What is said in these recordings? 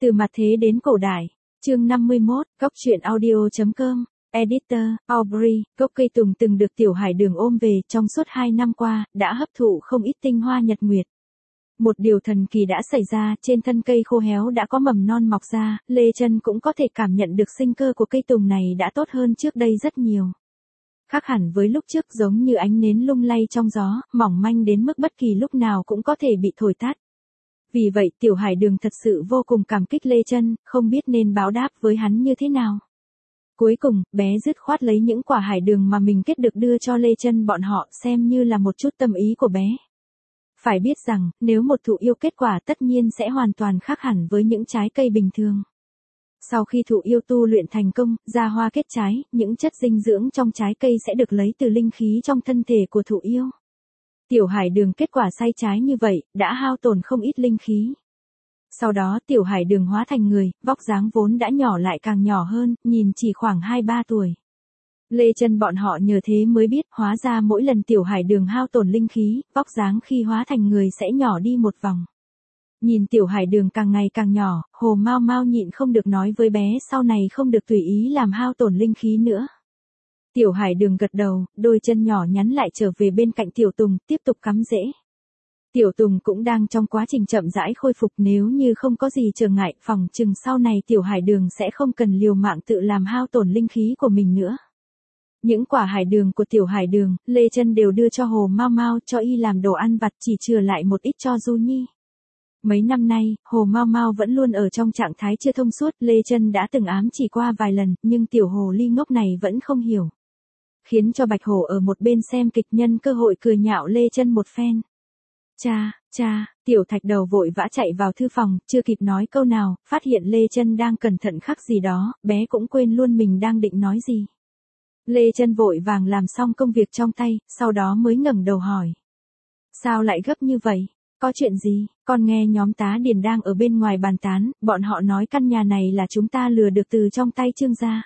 Từ mặt thế đến cổ đại. Chương 51, Góc truyện audio.com. Editor, Aubrey. Gốc cây tùng từng được Tiểu Hải Đường ôm về trong suốt 2 năm qua, đã hấp thụ không ít tinh hoa nhật nguyệt. Một điều thần kỳ đã xảy ra, trên thân cây khô héo đã có mầm non mọc ra, Lê Chân cũng có thể cảm nhận được sinh cơ của cây tùng này đã tốt hơn trước đây rất nhiều. Khác hẳn với lúc trước, giống như ánh nến lung lay trong gió, mỏng manh đến mức bất kỳ lúc nào cũng có thể bị thổi tắt. Vì vậy Tiểu Hải Đường thật sự vô cùng cảm kích Lê Chân, không biết nên báo đáp với hắn như thế nào. Cuối cùng, bé dứt khoát lấy những quả hải đường mà mình kết được đưa cho Lê Chân bọn họ, xem như là một chút tâm ý của bé. Phải biết rằng, nếu một thụ yêu kết quả tất nhiên sẽ hoàn toàn khác hẳn với những trái cây bình thường. Sau khi thụ yêu tu luyện thành công, ra hoa kết trái, những chất dinh dưỡng trong trái cây sẽ được lấy từ linh khí trong thân thể của thụ yêu. Tiểu Hải Đường kết quả sai trái như vậy, đã hao tổn không ít linh khí. Sau đó Tiểu Hải Đường hóa thành người, vóc dáng vốn đã nhỏ lại càng nhỏ hơn, nhìn chỉ khoảng 2-3 tuổi. Lê Chân bọn họ nhờ thế mới biết, hóa ra mỗi lần Tiểu Hải Đường hao tổn linh khí, vóc dáng khi hóa thành người sẽ nhỏ đi một vòng. Nhìn Tiểu Hải Đường càng ngày càng nhỏ, Hồ Mao Mao nhịn không được nói với bé sau này không được tùy ý làm hao tổn linh khí nữa. Tiểu Hải Đường gật đầu, đôi chân nhỏ nhắn lại trở về bên cạnh Tiểu Tùng, tiếp tục cắm rễ. Tiểu Tùng cũng đang trong quá trình chậm rãi khôi phục, nếu như không có gì trở ngại, phòng chừng sau này Tiểu Hải Đường sẽ không cần liều mạng tự làm hao tổn linh khí của mình nữa. Những quả hải đường của Tiểu Hải Đường, Lê Chân đều đưa cho Hồ Mao Mao cho y làm đồ ăn vặt, chỉ chừa lại một ít cho Du Nhi. Mấy năm nay, Hồ Mao Mao vẫn luôn ở trong trạng thái chưa thông suốt, Lê Chân đã từng ám chỉ qua vài lần, nhưng tiểu hồ ly ngốc này vẫn không hiểu. Khiến cho Bạch Hổ ở một bên xem kịch nhân cơ hội cười nhạo Lê Chân một phen. Cha, Tiểu Thạch Đầu vội vã chạy vào thư phòng, chưa kịp nói câu nào, phát hiện Lê Chân đang cẩn thận khắc gì đó, bé cũng quên luôn mình đang định nói gì. Lê Chân vội vàng làm xong công việc trong tay, sau đó mới ngẩng đầu hỏi. Sao lại gấp như vậy? Có chuyện gì? Con nghe nhóm Tá Điền đang ở bên ngoài bàn tán, bọn họ nói căn nhà này là chúng ta lừa được từ trong tay Trương gia.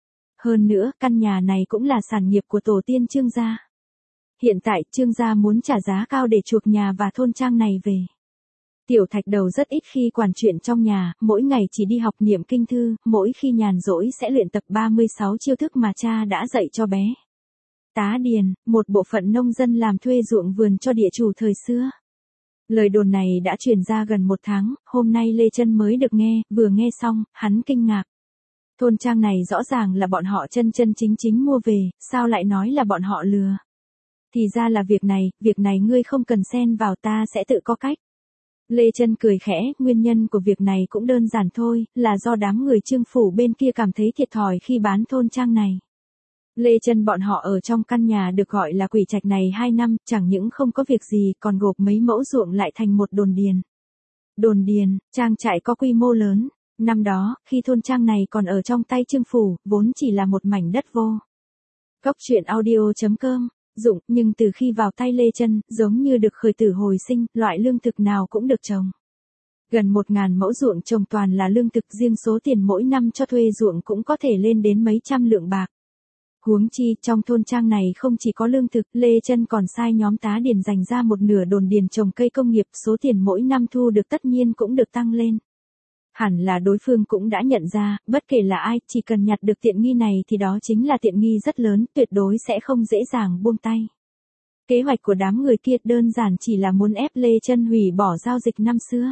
Hơn nữa, căn nhà này cũng là sản nghiệp của tổ tiên Trương gia. Hiện tại, Trương gia muốn trả giá cao để chuộc nhà và thôn trang này về. Tiểu Thạch Đầu rất ít khi quản chuyện trong nhà, mỗi ngày chỉ đi học niệm kinh thư, mỗi khi nhàn rỗi sẽ luyện tập 36 chiêu thức mà cha đã dạy cho bé. Tá Điền, một bộ phận nông dân làm thuê ruộng vườn cho địa chủ thời xưa. Lời đồn này đã truyền ra gần 1 tháng, hôm nay Lê Chân mới được nghe, vừa nghe xong, hắn kinh ngạc. Thôn trang này rõ ràng là bọn họ chân chính mua về, sao lại nói là bọn họ lừa? Thì ra là việc này ngươi không cần xen vào, ta sẽ tự có cách. Lê Chân cười khẽ, nguyên nhân của việc này cũng đơn giản thôi, là do đám người Trương phủ bên kia cảm thấy thiệt thòi khi bán thôn trang này. Lê Chân bọn họ ở trong căn nhà được gọi là Quỷ Trạch này 2 năm, chẳng những không có việc gì, còn gộp mấy mẫu ruộng lại thành một đồn điền. Đồn điền, trang trại có quy mô lớn. Năm đó, khi thôn trang này còn ở trong tay Trương phủ, vốn chỉ là một mảnh đất vô. Góc truyện audio.com. Dụng, nhưng từ khi vào tay Lê Chân, giống như được khởi tử hồi sinh, loại lương thực nào cũng được trồng. Gần 1.000 mẫu ruộng trồng toàn là lương thực, riêng số tiền mỗi năm cho thuê ruộng cũng có thể lên đến mấy trăm lượng bạc. Huống chi, trong thôn trang này không chỉ có lương thực, Lê Chân còn sai nhóm Tá Điền dành ra một nửa đồn điền trồng cây công nghiệp, số tiền mỗi năm thu được tất nhiên cũng được tăng lên. Hẳn là đối phương cũng đã nhận ra, bất kể là ai, chỉ cần nhặt được tiện nghi này thì đó chính là tiện nghi rất lớn, tuyệt đối sẽ không dễ dàng buông tay. Kế hoạch của đám người kia đơn giản chỉ là muốn ép Lê Chân hủy bỏ giao dịch năm xưa.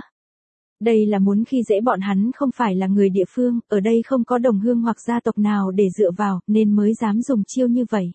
Đây là muốn khi dễ bọn hắn không phải là người địa phương, ở đây không có đồng hương hoặc gia tộc nào để dựa vào, nên mới dám dùng chiêu như vậy.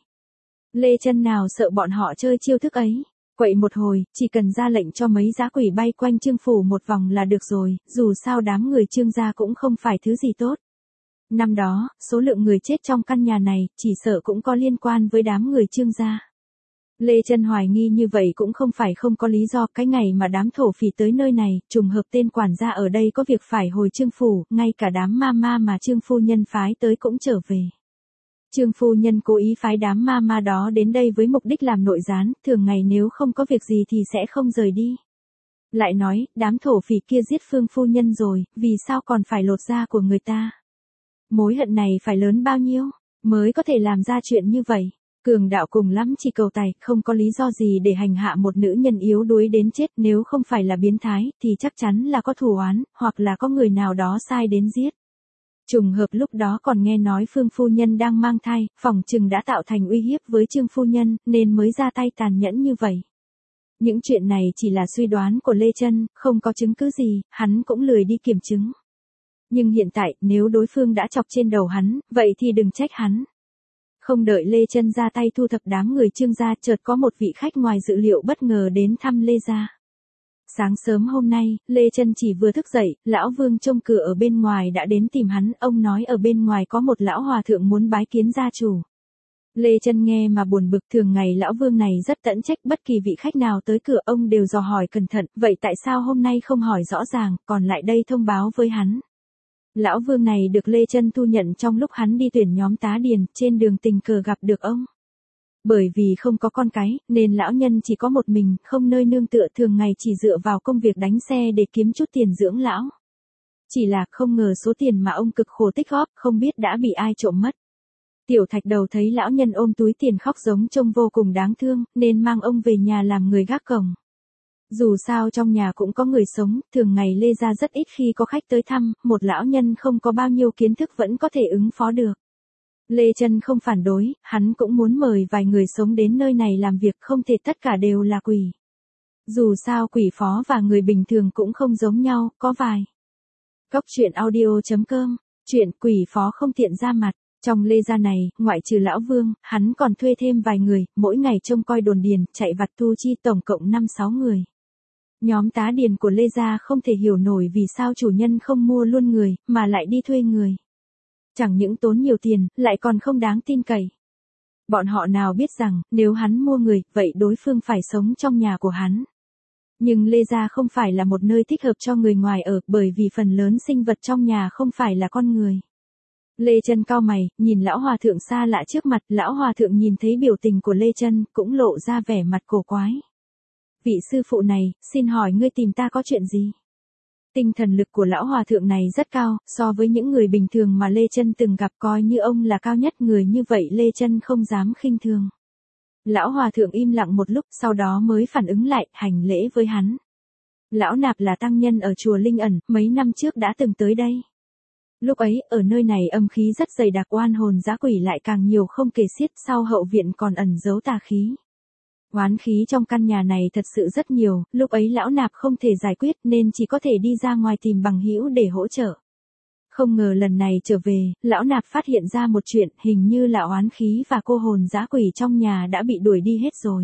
Lê Chân nào sợ bọn họ chơi chiêu thức ấy. Quậy một hồi, chỉ cần ra lệnh cho mấy dã quỷ bay quanh Trương phủ một vòng là được rồi, dù sao đám người Trương gia cũng không phải thứ gì tốt. Năm đó, số lượng người chết trong căn nhà này, chỉ sợ cũng có liên quan với đám người Trương gia. Lê Chân hoài nghi như vậy cũng không phải không có lý do, cái ngày mà đám thổ phỉ tới nơi này, trùng hợp tên quản gia ở đây có việc phải hồi Trương phủ, ngay cả đám ma mà Trương phu nhân phái tới cũng trở về. Trương phu nhân cố ý phái đám ma đó đến đây với mục đích làm nội gián, thường ngày nếu không có việc gì thì sẽ không rời đi. Lại nói, đám thổ phỉ kia giết Phương phu nhân rồi, vì sao còn phải lột da của người ta? Mối hận này phải lớn bao nhiêu, mới có thể làm ra chuyện như vậy? Cường đạo cùng lắm chỉ cầu tài, không có lý do gì để hành hạ một nữ nhân yếu đuối đến chết, nếu không phải là biến thái, thì chắc chắn là có thù oán, hoặc là có người nào đó sai đến giết. Trùng hợp lúc đó còn nghe nói Phương phu nhân đang mang thai, phỏng chừng đã tạo thành uy hiếp với Trương phu nhân, nên mới ra tay tàn nhẫn như vậy. Những chuyện này chỉ là suy đoán của Lê Chân, không có chứng cứ gì, hắn cũng lười đi kiểm chứng. Nhưng hiện tại, nếu đối phương đã chọc trên đầu hắn, vậy thì đừng trách hắn. Không đợi Lê Chân ra tay thu thập đám người Trương gia, chợt có một vị khách ngoài dự liệu bất ngờ đến thăm Lê gia. Sáng sớm hôm nay, Lê Chân chỉ vừa thức dậy, lão Vương trông cửa ở bên ngoài đã đến tìm hắn, ông nói ở bên ngoài có một lão hòa thượng muốn bái kiến gia chủ. Lê Chân nghe mà buồn bực, thường ngày lão Vương này rất tẫn trách, bất kỳ vị khách nào tới cửa ông đều dò hỏi cẩn thận, vậy tại sao hôm nay không hỏi rõ ràng, còn lại đây thông báo với hắn. Lão Vương này được Lê Chân thu nhận trong lúc hắn đi tuyển nhóm tá điền, trên đường tình cờ gặp được ông. Bởi vì không có con cái, nên lão nhân chỉ có một mình, không nơi nương tựa, thường ngày chỉ dựa vào công việc đánh xe để kiếm chút tiền dưỡng lão. Chỉ là không ngờ số tiền mà ông cực khổ tích góp, không biết đã bị ai trộm mất. Tiểu Thạch Đầu thấy lão nhân ôm túi tiền khóc giống trông vô cùng đáng thương, nên mang ông về nhà làm người gác cổng. Dù sao trong nhà cũng có người sống, thường ngày Lê gia rất ít khi có khách tới thăm, một lão nhân không có bao nhiêu kiến thức vẫn có thể ứng phó được. Lê Chân không phản đối, hắn cũng muốn mời vài người sống đến nơi này làm việc, không thể tất cả đều là quỷ. Dù sao quỷ phó và người bình thường cũng không giống nhau, có vài. Cốc truyện audio.com, chuyện quỷ phó không tiện ra mặt. Trong Lê gia này, ngoại trừ lão Vương, hắn còn thuê thêm vài người, mỗi ngày trông coi đồn điền, chạy vặt thu chi, tổng cộng 5-6 người. Nhóm tá điền của Lê gia không thể hiểu nổi vì sao chủ nhân không mua luôn người, mà lại đi thuê người. Chẳng những tốn nhiều tiền, lại còn không đáng tin cậy. Bọn họ nào biết rằng, nếu hắn mua người, vậy đối phương phải sống trong nhà của hắn. Nhưng Lê gia không phải là một nơi thích hợp cho người ngoài ở, bởi vì phần lớn sinh vật trong nhà không phải là con người. Lê Chân cau mày, nhìn lão hòa thượng xa lạ trước mặt, lão hòa thượng nhìn thấy biểu tình của Lê Chân, cũng lộ ra vẻ mặt cổ quái. Vị sư phụ này, xin hỏi ngươi tìm ta có chuyện gì? Tinh thần lực của lão hòa thượng này rất cao, so với những người bình thường mà Lê Chân từng gặp, coi như ông là cao nhất, người như vậy Lê Chân không dám khinh thường. Lão hòa thượng im lặng một lúc, sau đó mới phản ứng lại, hành lễ với hắn. Lão Nạp là tăng nhân ở chùa Linh Ẩn, mấy năm trước đã từng tới đây. Lúc ấy, ở nơi này âm khí rất dày đặc, oan hồn dã quỷ lại càng nhiều không kể xiết, sau hậu viện còn ẩn giấu tà khí. Oán khí trong căn nhà này thật sự rất nhiều, lúc ấy lão Nạp không thể giải quyết nên chỉ có thể đi ra ngoài tìm bằng hữu để hỗ trợ. Không ngờ lần này trở về, lão Nạp phát hiện ra một chuyện, hình như là oán khí và cô hồn dã quỷ trong nhà đã bị đuổi đi hết rồi.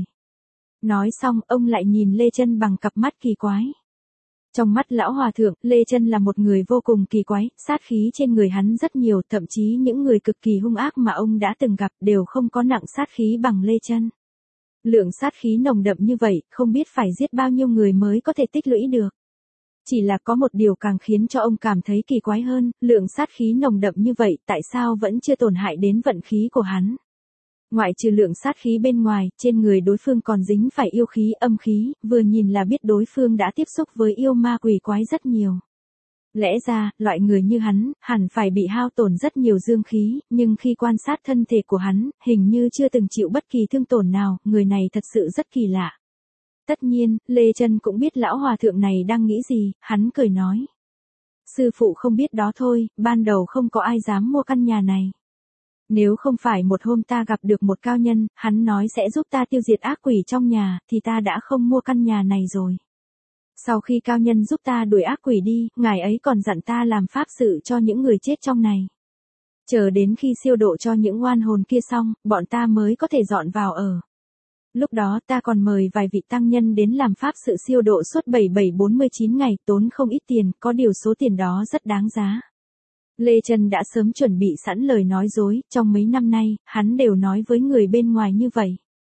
Nói xong, ông lại nhìn Lê Chân bằng cặp mắt kỳ quái. Trong mắt lão hòa thượng, Lê Chân là một người vô cùng kỳ quái, sát khí trên người hắn rất nhiều, thậm chí những người cực kỳ hung ác mà ông đã từng gặp đều không có nặng sát khí bằng Lê Chân. Lượng sát khí nồng đậm như vậy, không biết phải giết bao nhiêu người mới có thể tích lũy được. Chỉ là có một điều càng khiến cho ông cảm thấy kỳ quái hơn, lượng sát khí nồng đậm như vậy, tại sao vẫn chưa tổn hại đến vận khí của hắn? Ngoại trừ lượng sát khí bên ngoài, trên người đối phương còn dính phải yêu khí, âm khí, vừa nhìn là biết đối phương đã tiếp xúc với yêu ma quỷ quái rất nhiều. Lẽ ra, loại người như hắn, hẳn phải bị hao tổn rất nhiều dương khí, nhưng khi quan sát thân thể của hắn, hình như chưa từng chịu bất kỳ thương tổn nào, người này thật sự rất kỳ lạ. Tất nhiên, Lê Chân cũng biết lão hòa thượng này đang nghĩ gì, hắn cười nói. Sư phụ không biết đó thôi, ban đầu không có ai dám mua căn nhà này. Nếu không phải một hôm ta gặp được một cao nhân, hắn nói sẽ giúp ta tiêu diệt ác quỷ trong nhà, thì ta đã không mua căn nhà này rồi. Sau khi cao nhân giúp ta đuổi ác quỷ đi, ngài ấy còn dặn ta làm pháp sự cho những người chết trong này. Chờ đến khi siêu độ cho những oan hồn kia xong, bọn ta mới có thể dọn vào ở. Lúc đó ta còn mời vài vị tăng nhân đến làm pháp sự siêu độ suốt 77-49 ngày, tốn không ít tiền, có điều số tiền đó rất đáng giá. Lê Chân đã sớm chuẩn bị sẵn lời nói dối, trong mấy năm nay, hắn đều nói với người bên ngoài như vậy.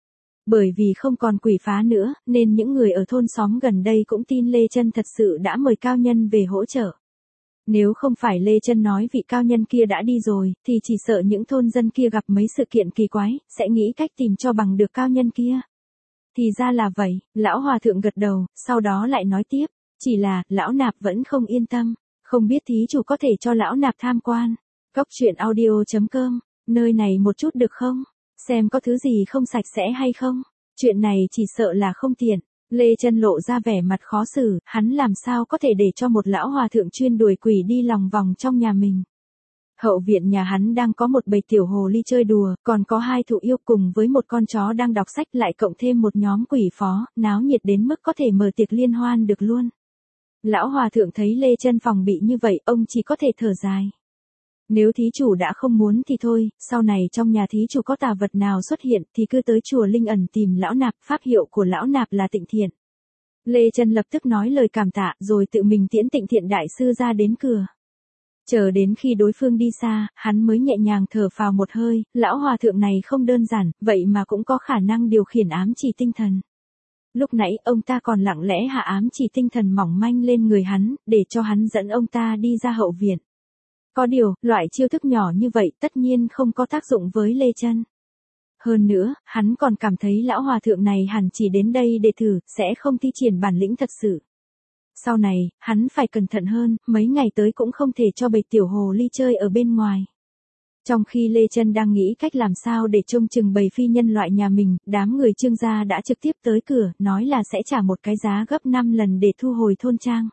Bởi vì không còn quỷ phá nữa, nên những người ở thôn xóm gần đây cũng tin Lê Chân thật sự đã mời cao nhân về hỗ trợ. Nếu không phải Lê Chân nói vị cao nhân kia đã đi rồi, thì chỉ sợ những thôn dân kia gặp mấy sự kiện kỳ quái, sẽ nghĩ cách tìm cho bằng được cao nhân kia. Thì ra là vậy, lão hòa thượng gật đầu, sau đó lại nói tiếp, chỉ là, lão Nạp vẫn không yên tâm, không biết thí chủ có thể cho lão Nạp tham quan. Cốc truyện audio.com, nơi này một chút được không? Xem có thứ gì không sạch sẽ hay không. Chuyện này chỉ sợ là không tiện. Lê Chân lộ ra vẻ mặt khó xử, hắn làm sao có thể để cho một lão hòa thượng chuyên đuổi quỷ đi lòng vòng trong nhà mình. Hậu viện nhà hắn đang có một bầy tiểu hồ ly chơi đùa, còn có 2 thụ yêu cùng với một con chó đang đọc sách, lại cộng thêm một nhóm quỷ phó, náo nhiệt đến mức có thể mở tiệc liên hoan được luôn. Lão hòa thượng thấy Lê Chân phòng bị như vậy, ông chỉ có thể thở dài. Nếu thí chủ đã không muốn thì thôi, sau này trong nhà thí chủ có tà vật nào xuất hiện thì cứ tới chùa Linh Ẩn tìm lão nạp, pháp hiệu của lão nạp là Tịnh Thiện. Lê Chân lập tức nói lời cảm tạ rồi tự mình tiễn Tịnh Thiện đại sư ra đến cửa. Chờ đến khi đối phương đi xa, hắn mới nhẹ nhàng thở phào một hơi, lão hòa thượng này không đơn giản, vậy mà cũng có khả năng điều khiển ám chỉ tinh thần. Lúc nãy ông ta còn lặng lẽ hạ ám chỉ tinh thần mỏng manh lên người hắn, để cho hắn dẫn ông ta đi ra hậu viện. Có điều, loại chiêu thức nhỏ như vậy tất nhiên không có tác dụng với Lê Chân. Hơn nữa, hắn còn cảm thấy lão hòa thượng này hẳn chỉ đến đây để thử, sẽ không thi triển bản lĩnh thật sự. Sau này, hắn phải cẩn thận hơn, mấy ngày tới cũng không thể cho bầy tiểu hồ ly chơi ở bên ngoài. Trong khi Lê Chân đang nghĩ cách làm sao để trông chừng bầy phi nhân loại nhà mình, đám người Trương gia đã trực tiếp tới cửa, nói là sẽ trả một cái giá gấp 5 lần để thu hồi thôn trang.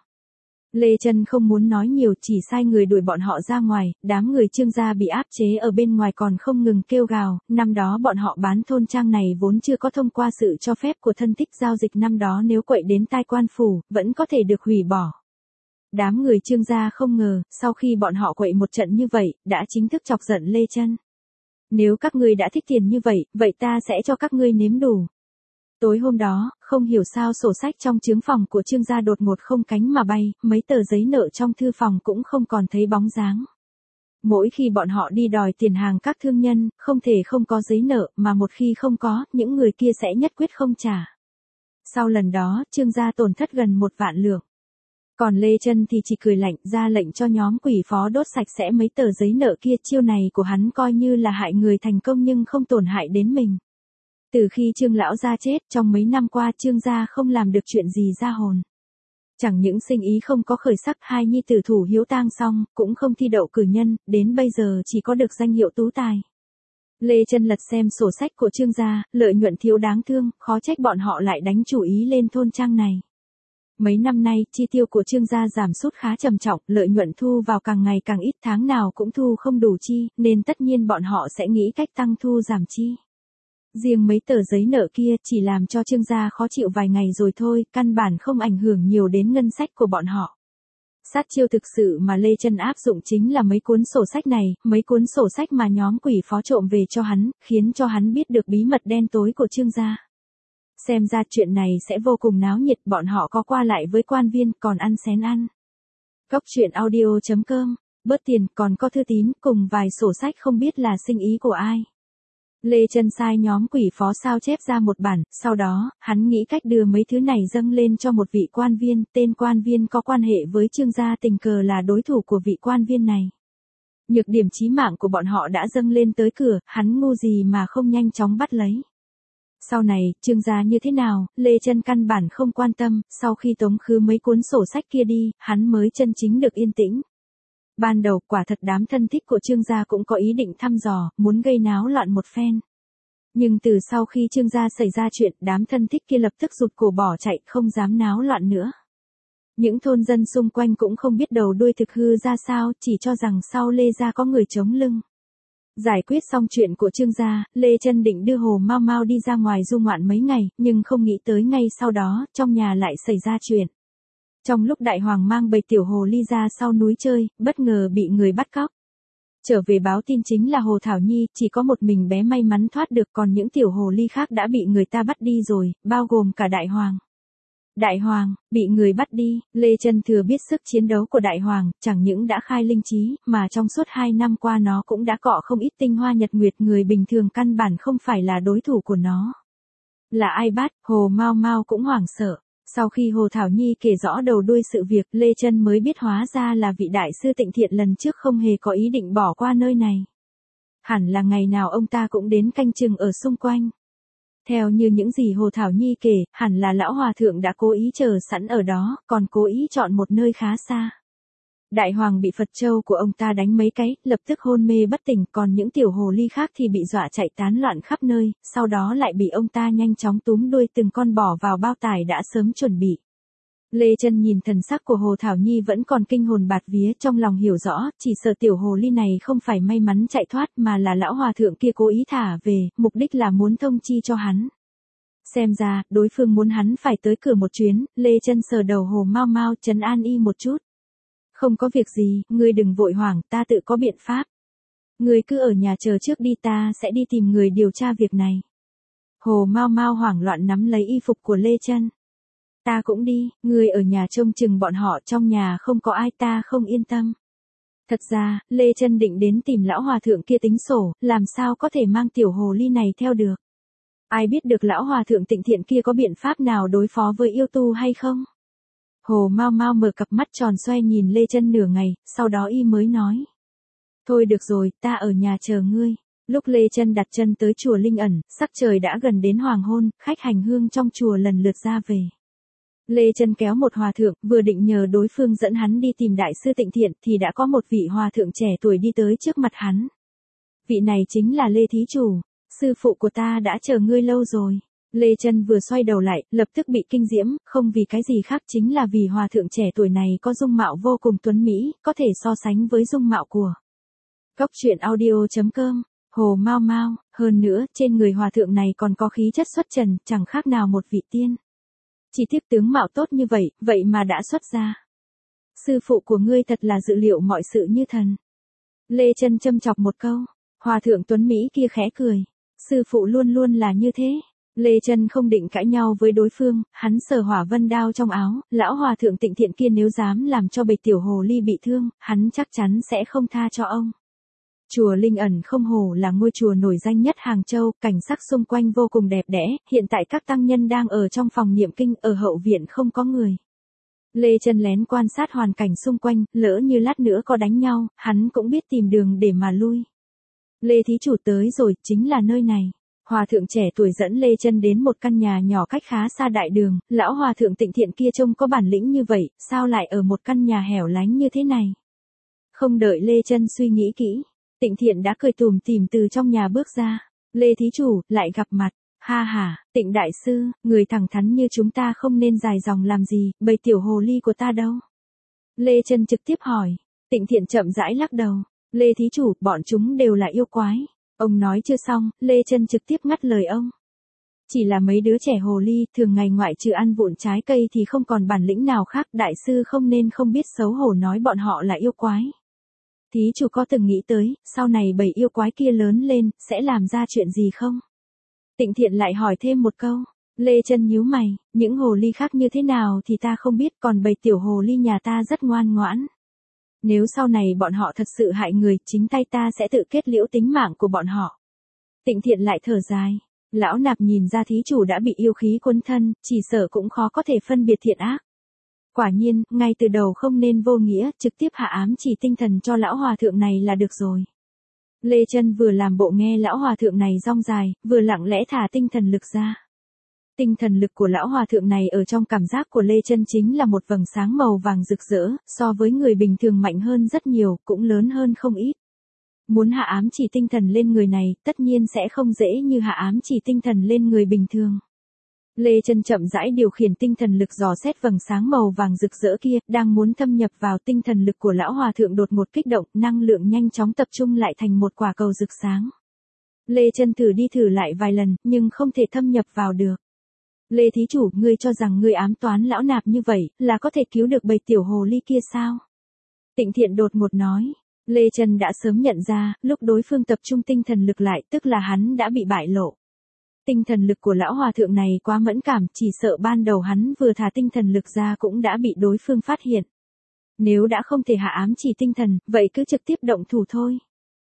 Lê Chân không muốn nói nhiều, chỉ sai người đuổi bọn họ ra ngoài, đám người Trương gia bị áp chế ở bên ngoài còn không ngừng kêu gào, năm đó bọn họ bán thôn trang này vốn chưa có thông qua sự cho phép của thân thích giao dịch năm đó, nếu quậy đến tai quan phủ, vẫn có thể được hủy bỏ. Đám người Trương gia không ngờ, sau khi bọn họ quậy một trận như vậy, đã chính thức chọc giận Lê Chân. Nếu các ngươi đã thích tiền như vậy, vậy ta sẽ cho các ngươi nếm đủ. Tối hôm đó, không hiểu sao sổ sách trong chướng phòng của Trương gia đột ngột không cánh mà bay, mấy tờ giấy nợ trong thư phòng cũng không còn thấy bóng dáng. Mỗi khi bọn họ đi đòi tiền hàng các thương nhân, không thể không có giấy nợ, mà một khi không có, những người kia sẽ nhất quyết không trả. Sau lần đó, Trương gia tổn thất gần 1 vạn lượng. Còn Lê Chân thì chỉ cười lạnh, ra lệnh cho nhóm quỷ phó đốt sạch sẽ mấy tờ giấy nợ kia. Chiêu này của hắn coi như là hại người thành công nhưng không tổn hại đến mình. Từ khi Trương lão gia chết, trong mấy năm qua Trương gia không làm được chuyện gì ra hồn. Chẳng những sinh ý không có khởi sắc, 2 nhi tử thủ hiếu tang xong, cũng không thi đậu cử nhân, đến bây giờ chỉ có được danh hiệu tú tài. Lê Chân lật xem sổ sách của Trương gia, lợi nhuận thiếu đáng thương, khó trách bọn họ lại đánh chủ ý lên thôn trang này. Mấy năm nay, chi tiêu của Trương gia giảm sút khá trầm trọng, lợi nhuận thu vào càng ngày càng ít, tháng nào cũng thu không đủ chi, nên tất nhiên bọn họ sẽ nghĩ cách tăng thu giảm chi. Riêng mấy tờ giấy nợ kia chỉ làm cho Trương gia khó chịu vài ngày rồi thôi, căn bản không ảnh hưởng nhiều đến ngân sách của bọn họ. Sát chiêu thực sự mà Lê Chân áp dụng chính là mấy cuốn sổ sách này, mấy cuốn sổ sách mà nhóm quỷ phó trộm về cho hắn, khiến cho hắn biết được bí mật đen tối của Trương gia. Xem ra chuyện này sẽ vô cùng náo nhiệt, bọn họ có qua lại với quan viên, còn ăn xén ăn. Cốc truyện audio.com, bớt tiền, còn có thư tín, cùng vài sổ sách không biết là sinh ý của ai. Lê Chân sai nhóm quỷ phó sao chép ra một bản, sau đó, hắn nghĩ cách đưa mấy thứ này dâng lên cho một vị quan viên, tên quan viên có quan hệ với Trương gia tình cờ là đối thủ của vị quan viên này. Nhược điểm chí mạng của bọn họ đã dâng lên tới cửa, hắn ngu gì mà không nhanh chóng bắt lấy. Sau này, Trương gia như thế nào, Lê Chân căn bản không quan tâm, sau khi tống khứ mấy cuốn sổ sách kia đi, hắn mới chân chính được yên tĩnh. Ban đầu, quả thật đám thân thích của Trương gia cũng có ý định thăm dò, muốn gây náo loạn một phen. Nhưng từ sau khi Trương gia xảy ra chuyện, đám thân thích kia lập tức rụt cổ bỏ chạy, không dám náo loạn nữa. Những thôn dân xung quanh cũng không biết đầu đuôi thực hư ra sao, chỉ cho rằng sau Lê gia có người chống lưng. Giải quyết xong chuyện của Trương gia, Lê Chân định đưa Hồ Mau Mau đi ra ngoài du ngoạn mấy ngày, nhưng không nghĩ tới ngay sau đó, trong nhà lại xảy ra chuyện. Trong lúc Đại Hoàng mang bầy tiểu hồ ly ra sau núi chơi, bất ngờ bị người bắt cóc. Trở về báo tin chính là Hồ Thảo Nhi, chỉ có một mình bé may mắn thoát được, còn những tiểu hồ ly khác đã bị người ta bắt đi rồi, bao gồm cả Đại Hoàng. Đại Hoàng, bị người bắt đi, Lê Chân thừa biết sức chiến đấu của Đại Hoàng, chẳng những đã khai linh trí, mà trong suốt 2 năm qua nó cũng đã cọ không ít tinh hoa nhật nguyệt, người bình thường căn bản không phải là đối thủ của nó. Là ai bắt, Hồ Mau Mau cũng hoảng sợ. Sau khi Hồ Thảo Nhi kể rõ đầu đuôi sự việc, Lê Chân mới biết hóa ra là vị đại sư Tịnh Thiện lần trước không hề có ý định bỏ qua nơi này. Hẳn là ngày nào ông ta cũng đến canh chừng ở xung quanh. Theo như những gì Hồ Thảo Nhi kể, hẳn là lão hòa thượng đã cố ý chờ sẵn ở đó, còn cố ý chọn một nơi khá xa. Đại hoàng bị Phật châu của ông ta đánh mấy cái, lập tức hôn mê bất tỉnh, còn những tiểu hồ ly khác thì bị dọa chạy tán loạn khắp nơi, sau đó lại bị ông ta nhanh chóng túm đuôi từng con bỏ vào bao tải đã sớm chuẩn bị. Lê Chân nhìn thần sắc của Hồ Thảo Nhi vẫn còn kinh hồn bạt vía, trong lòng hiểu rõ, chỉ sợ tiểu hồ ly này không phải may mắn chạy thoát mà là lão hòa thượng kia cố ý thả về, mục đích là muốn thông chi cho hắn. Xem ra, đối phương muốn hắn phải tới cửa một chuyến. Lê Chân sờ đầu Hồ Mao Mao trấn an y một chút. Không có việc gì, ngươi đừng vội hoảng, ta tự có biện pháp. Ngươi cứ ở nhà chờ trước đi, ta sẽ đi tìm người điều tra việc này. Hồ Mao Mao hoảng loạn nắm lấy y phục của Lê Chân. Ta cũng đi, ngươi ở nhà trông chừng bọn họ, trong nhà không có ai, ta không yên tâm. Thật ra, Lê Chân định đến tìm lão hòa thượng kia tính sổ, làm sao có thể mang tiểu hồ ly này theo được. Ai biết được lão hòa thượng Tịnh Thiện kia có biện pháp nào đối phó với yêu tu hay không? Hồ Mao Mao mở cặp mắt tròn xoe nhìn Lê Chân nửa ngày, sau đó y mới nói. Thôi được rồi, ta ở nhà chờ ngươi. Lúc Lê Chân đặt chân tới chùa Linh Ẩn, sắc trời đã gần đến hoàng hôn, khách hành hương trong chùa lần lượt ra về. Lê Chân kéo một hòa thượng, vừa định nhờ đối phương dẫn hắn đi tìm đại sư Tịnh Thiện thì đã có một vị hòa thượng trẻ tuổi đi tới trước mặt hắn. Vị này chính là Lê thí chủ, sư phụ của ta đã chờ ngươi lâu rồi. Lê Chân vừa xoay đầu lại, lập tức bị kinh diễm, không vì cái gì khác chính là vì hòa thượng trẻ tuổi này có dung mạo vô cùng tuấn mỹ, có thể so sánh với dung mạo của Cốc Truyện Audio.com. Hồ Mao Mao, hơn nữa, trên người hòa thượng này còn có khí chất xuất trần, chẳng khác nào một vị tiên. Chỉ tiếc tướng mạo tốt như vậy, vậy mà đã xuất gia. Sư phụ của ngươi thật là dự liệu mọi sự như thần. Lê Chân châm chọc một câu, hòa thượng tuấn mỹ kia khẽ cười. Sư phụ luôn luôn là như thế. Lê Chân không định cãi nhau với đối phương, hắn sờ hỏa vân đao trong áo, lão hòa thượng Tịnh Thiện kia nếu dám làm cho bầy tiểu hồ ly bị thương, hắn chắc chắn sẽ không tha cho ông. Chùa Linh Ẩn không hổ là ngôi chùa nổi danh nhất Hàng Châu, cảnh sắc xung quanh vô cùng đẹp đẽ, hiện tại các tăng nhân đang ở trong phòng niệm kinh, ở hậu viện không có người. Lê Chân lén quan sát hoàn cảnh xung quanh, lỡ như lát nữa có đánh nhau, hắn cũng biết tìm đường để mà lui. Lê thí chủ tới rồi, chính là nơi này. Hòa thượng trẻ tuổi dẫn Lê Chân đến một căn nhà nhỏ cách khá xa đại đường, lão hòa thượng Tịnh Thiện kia trông có bản lĩnh như vậy, sao lại ở một căn nhà hẻo lánh như thế này? Không đợi Lê Chân suy nghĩ kỹ, Tịnh Thiện đã cười tủm tỉm từ trong nhà bước ra. Lê thí chủ, lại gặp mặt. Ha ha, Tịnh đại sư, người thẳng thắn như chúng ta không nên dài dòng làm gì, bầy tiểu hồ ly của ta đâu? Lê Chân trực tiếp hỏi. Tịnh Thiện chậm rãi lắc đầu. Lê thí chủ, bọn chúng đều là yêu quái. Ông nói chưa xong, Lê Chân trực tiếp ngắt lời ông. Chỉ là mấy đứa trẻ hồ ly, thường ngày ngoại trừ ăn vụn trái cây thì không còn bản lĩnh nào khác, đại sư không nên không biết xấu hổ nói bọn họ là yêu quái. Thí chủ có từng nghĩ tới, sau này bầy yêu quái kia lớn lên, sẽ làm ra chuyện gì không? Tịnh Thiện lại hỏi thêm một câu. Lê Chân nhíu mày, những hồ ly khác như thế nào thì ta không biết, còn bầy tiểu hồ ly nhà ta rất ngoan ngoãn. Nếu sau này bọn họ thật sự hại người, chính tay ta sẽ tự kết liễu tính mạng của bọn họ. Tịnh Thiện lại thở dài. Lão nạp nhìn ra thí chủ đã bị yêu khí cuốn thân, chỉ sợ cũng khó có thể phân biệt thiện ác. Quả nhiên, ngay từ đầu không nên vô nghĩa, trực tiếp hạ ám chỉ tinh thần cho lão hòa thượng này là được rồi. Lê Chân vừa làm bộ nghe lão hòa thượng này rong dài, vừa lặng lẽ thả tinh thần lực ra. Tinh thần lực của lão hòa thượng này ở trong cảm giác của Lê Chân chính là một vầng sáng màu vàng rực rỡ, so với người bình thường mạnh hơn rất nhiều, cũng lớn hơn không ít. Muốn hạ ám chỉ tinh thần lên người này, tất nhiên sẽ không dễ như hạ ám chỉ tinh thần lên người bình thường. Lê Chân chậm rãi điều khiển tinh thần lực dò xét vầng sáng màu vàng rực rỡ kia, đang muốn thâm nhập vào tinh thần lực của lão hòa thượng đột ngột kích động, năng lượng nhanh chóng tập trung lại thành một quả cầu rực sáng. Lê Chân thử đi thử lại vài lần, nhưng không thể thâm nhập vào được. Lê thí chủ, ngươi cho rằng ngươi ám toán lão nạp như vậy, là có thể cứu được bầy tiểu hồ ly kia sao? Tịnh Thiện đột ngột nói. Lê Chân đã sớm nhận ra, lúc đối phương tập trung tinh thần lực lại, tức là hắn đã bị bại lộ. Tinh thần lực của lão hòa thượng này quá mẫn cảm, chỉ sợ ban đầu hắn vừa thả tinh thần lực ra cũng đã bị đối phương phát hiện. Nếu đã không thể hạ ám chỉ tinh thần, vậy cứ trực tiếp động thủ thôi.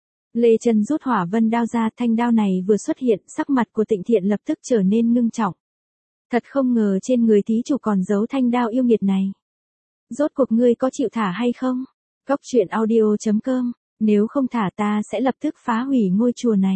Lê Chân rút hỏa vân đao ra, thanh đao này vừa xuất hiện, sắc mặt của Tịnh Thiện lập tức trở nên ngưng trọng. Thật không ngờ trên người thí chủ còn giấu thanh đao yêu nghiệt này. Rốt cuộc ngươi có chịu thả hay không? Cốc Truyện Audio.com. Nếu không thả ta sẽ lập tức phá hủy ngôi chùa này.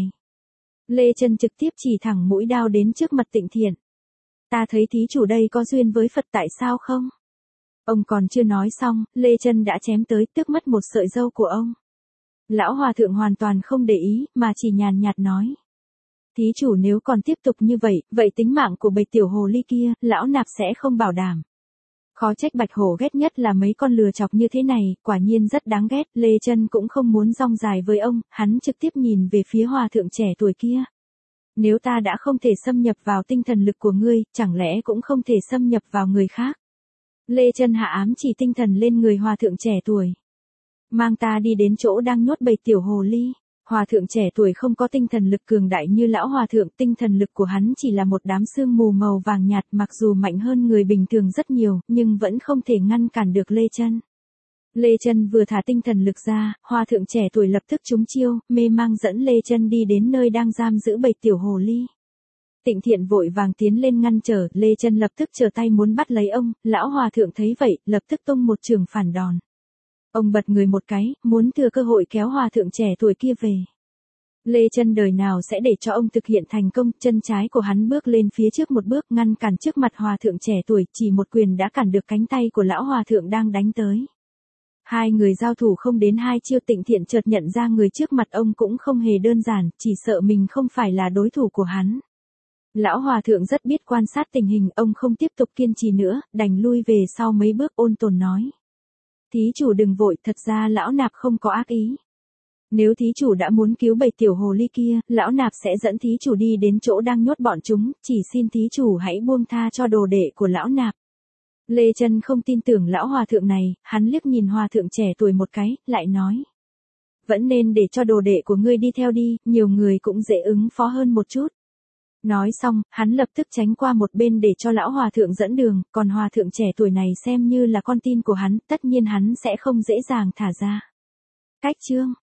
Lê Chân trực tiếp chỉ thẳng mũi đao đến trước mặt Tịnh Thiện. Ta thấy thí chủ đây có duyên với Phật tại sao không? Ông còn chưa nói xong, Lê Chân đã chém tới tước mất một sợi râu của ông. Lão hòa thượng hoàn toàn không để ý, mà chỉ nhàn nhạt nói. Thí chủ nếu còn tiếp tục như vậy tính mạng của bầy tiểu hồ ly kia, lão nạp sẽ không bảo đảm. Khó trách Bạch Hổ ghét nhất là mấy con lừa chọc như thế này, quả nhiên rất đáng ghét. Lê Chân cũng không muốn rong dài với ông, hắn trực tiếp nhìn về phía hòa thượng trẻ tuổi kia. Nếu ta đã không thể xâm nhập vào tinh thần lực của ngươi, chẳng lẽ cũng không thể xâm nhập vào người khác? Lê Chân hạ ám chỉ tinh thần lên người hòa thượng trẻ tuổi. Mang ta đi đến chỗ đang nhốt bầy tiểu hồ ly. Hòa thượng trẻ tuổi không có tinh thần lực cường đại như lão hòa thượng, tinh thần lực của hắn chỉ là một đám sương mù màu vàng nhạt, mặc dù mạnh hơn người bình thường rất nhiều, nhưng vẫn không thể ngăn cản được Lê Chân. Lê Chân vừa thả tinh thần lực ra, hòa thượng trẻ tuổi lập tức trúng chiêu, mê mang dẫn Lê Chân đi đến nơi đang giam giữ bầy tiểu hồ ly. Tịnh Thiện vội vàng tiến lên ngăn trở, Lê Chân lập tức trở tay muốn bắt lấy ông, lão hòa thượng thấy vậy, lập tức tung một chưởng phản đòn. Ông bật người một cái, muốn thừa cơ hội kéo hòa thượng trẻ tuổi kia về. Lê Chân đời nào sẽ để cho ông thực hiện thành công, chân trái của hắn bước lên phía trước một bước ngăn cản trước mặt hòa thượng trẻ tuổi, chỉ một quyền đã cản được cánh tay của lão hòa thượng đang đánh tới. Hai người giao thủ không đến 2 chiêu, Tịnh Thiện chợt nhận ra người trước mặt ông cũng không hề đơn giản, chỉ sợ mình không phải là đối thủ của hắn. Lão hòa thượng rất biết quan sát tình hình, ông không tiếp tục kiên trì nữa, đành lui về sau mấy bước, ôn tồn nói. Thí chủ đừng vội, thật ra lão nạp không có ác ý. Nếu thí chủ đã muốn cứu bầy tiểu hồ ly kia, lão nạp sẽ dẫn thí chủ đi đến chỗ đang nhốt bọn chúng, chỉ xin thí chủ hãy buông tha cho đồ đệ của lão nạp. Lê Chân không tin tưởng lão hòa thượng này, hắn liếc nhìn hòa thượng trẻ tuổi một cái, lại nói. Vẫn nên để cho đồ đệ của ngươi đi theo đi, nhiều người cũng dễ ứng phó hơn một chút. Nói xong, hắn lập tức tránh qua một bên để cho lão hòa thượng dẫn đường, còn hòa thượng trẻ tuổi này xem như là con tin của hắn, tất nhiên hắn sẽ không dễ dàng thả ra. Cách chương